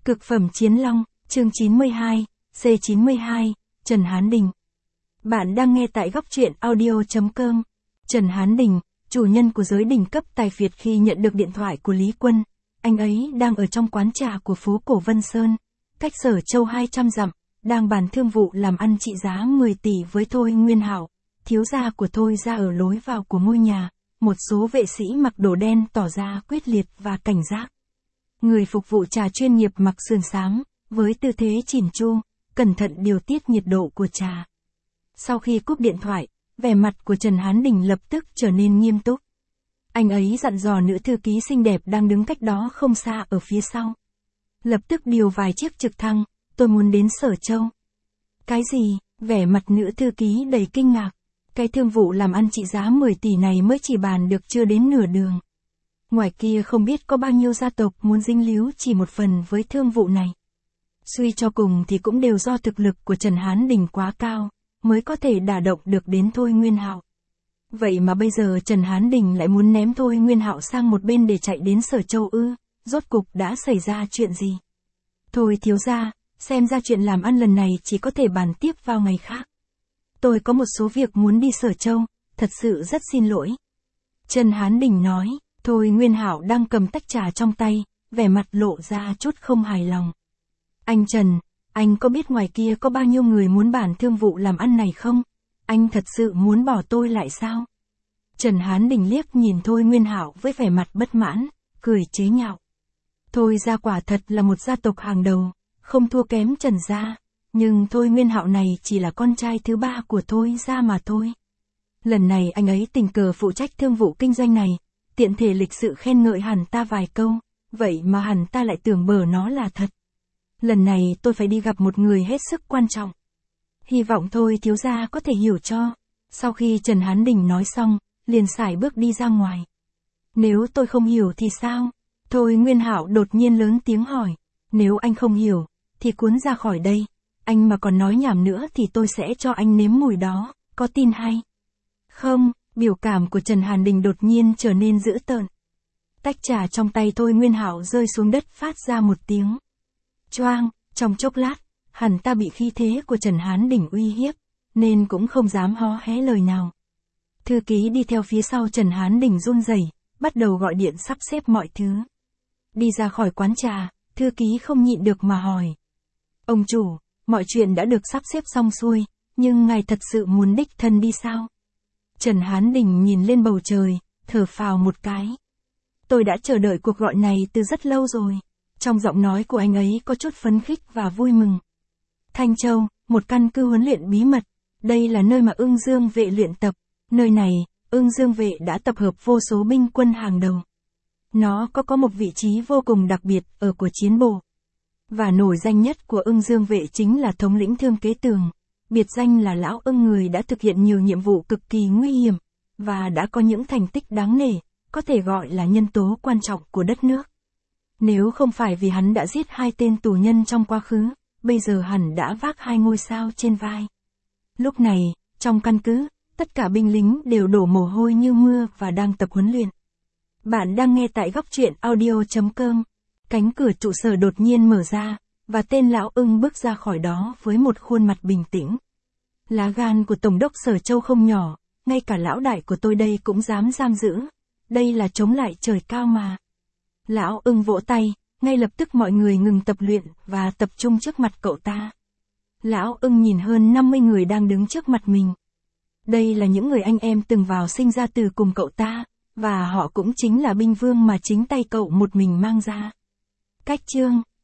Cực phẩm Chiến Long, chương 92, C92, Trần Hán Đình. Bạn đang nghe tại góc truyện audio.com. Trần Hán Đình, chủ nhân của giới đỉnh cấp tài Việt khi nhận được điện thoại của Lý Quân. Anh ấy đang ở trong quán trà của phố cổ Vân Sơn, cách Sở Châu 200 dặm, đang bàn thương vụ làm ăn trị giá 10 tỷ với Thôi Nguyên Hạo, thiếu gia của Thôi ra ở lối vào của ngôi nhà. Một số vệ sĩ mặc đồ đen tỏ ra quyết liệt và cảnh giác. Người phục vụ trà chuyên nghiệp mặc sườn xám, với tư thế chỉn chu, cẩn thận điều tiết nhiệt độ của trà. Sau khi cúp điện thoại, vẻ mặt của Trần Hán Đình lập tức trở nên nghiêm túc. Anh ấy dặn dò nữ thư ký xinh đẹp đang đứng cách đó không xa ở phía sau. Lập tức điều vài chiếc trực thăng, tôi muốn đến Sở Châu. Cái gì? Vẻ mặt nữ thư ký đầy kinh ngạc. Cái thương vụ làm ăn trị giá 10 tỷ này mới chỉ bàn được chưa đến nửa đường. Ngoài kia không biết có bao nhiêu gia tộc muốn dính líu chỉ một phần với thương vụ này. Suy cho cùng thì cũng đều do thực lực của Trần Hán Đình quá cao, mới có thể đả động được đến Thôi Nguyên Hạo. Vậy mà bây giờ Trần Hán Đình lại muốn ném Thôi Nguyên Hạo sang một bên để chạy đến Sở Châu ư? Rốt cục đã xảy ra chuyện gì? Thôi thiếu gia, xem ra chuyện làm ăn lần này chỉ có thể bàn tiếp vào ngày khác. Tôi có một số việc muốn đi Sở Châu, thật sự rất xin lỗi. Trần Hán Đình nói. Thôi Nguyên Hạo đang cầm tách trà trong tay, vẻ mặt lộ ra chút không hài lòng. Anh Trần, anh có biết ngoài kia có bao nhiêu người muốn bàn thương vụ làm ăn này không? Anh thật sự muốn bỏ tôi lại sao? Trần Hán Đình liếc nhìn Thôi Nguyên Hạo với vẻ mặt bất mãn, cười chế nhạo. Thôi gia quả thật là một gia tộc hàng đầu, không thua kém Trần gia, nhưng Thôi Nguyên Hạo này chỉ là con trai thứ ba của Thôi gia mà thôi. Lần này anh ấy tình cờ phụ trách thương vụ kinh doanh này, tiện thể lịch sự khen ngợi hẳn ta vài câu, vậy mà hẳn ta lại tưởng bờ nó là thật. Lần này tôi phải đi gặp một người hết sức quan trọng. Hy vọng Thôi thiếu gia có thể hiểu cho. Sau khi Trần Hán Đình nói xong, liền sải bước đi ra ngoài. Nếu tôi không hiểu thì sao? Thôi Nguyên Hạo đột nhiên lớn tiếng hỏi. Nếu anh không hiểu, thì cuốn ra khỏi đây. Anh mà còn nói nhảm nữa thì tôi sẽ cho anh nếm mùi đó, có tin hay? Không. Biểu cảm của Trần Hán Đình đột nhiên trở nên dữ tợn. Tách trà trong tay Thôi Nguyên Hạo rơi xuống đất phát ra một tiếng choang. Trong chốc lát, hẳn ta bị khí thế của Trần Hán Đình uy hiếp, nên cũng không dám hó hé lời nào. Thư ký đi theo phía sau Trần Hán Đình run rẩy, bắt đầu gọi điện sắp xếp mọi thứ. Đi ra khỏi quán trà, thư ký không nhịn được mà hỏi. Ông chủ, mọi chuyện đã được sắp xếp xong xuôi, nhưng ngài thật sự muốn đích thân đi sao? Trần Hán Đình nhìn lên bầu trời, thở phào một cái. Tôi đã chờ đợi cuộc gọi này từ rất lâu rồi. Trong giọng nói của anh ấy có chút phấn khích và vui mừng. Thanh Châu, một căn cứ huấn luyện bí mật. Đây là nơi mà Ưng Dương vệ luyện tập. Nơi này, Ưng Dương vệ đã tập hợp vô số binh quân hàng đầu. Nó có một vị trí vô cùng đặc biệt ở của chiến bộ. Và nổi danh nhất của Ưng Dương vệ chính là thống lĩnh Thương Kế Tường. Biệt danh là Lão Ưng, người đã thực hiện nhiều nhiệm vụ cực kỳ nguy hiểm, và đã có những thành tích đáng nể, có thể gọi là nhân tố quan trọng của đất nước. Nếu không phải vì hắn đã giết 2 tên tù nhân trong quá khứ, bây giờ hẳn đã vác 2 ngôi sao trên vai. Lúc này, trong căn cứ, tất cả binh lính đều đổ mồ hôi như mưa và đang tập huấn luyện. Bạn đang nghe tại góc truyện audio.com. Cánh cửa trụ sở đột nhiên mở ra, và tên Lão Ưng bước ra khỏi đó với một khuôn mặt bình tĩnh. Lá gan của Tổng đốc Sở Châu không nhỏ, ngay cả lão đại của tôi đây cũng dám giam giữ. Đây là chống lại trời cao mà. Lão Ưng vỗ tay, ngay lập tức mọi người ngừng tập luyện và tập trung trước mặt cậu ta. Lão Ưng nhìn hơn 50 người đang đứng trước mặt mình. Đây là những người anh em từng vào sinh ra từ cùng cậu ta, và họ cũng chính là binh vương mà chính tay cậu một mình mang ra. Cách chương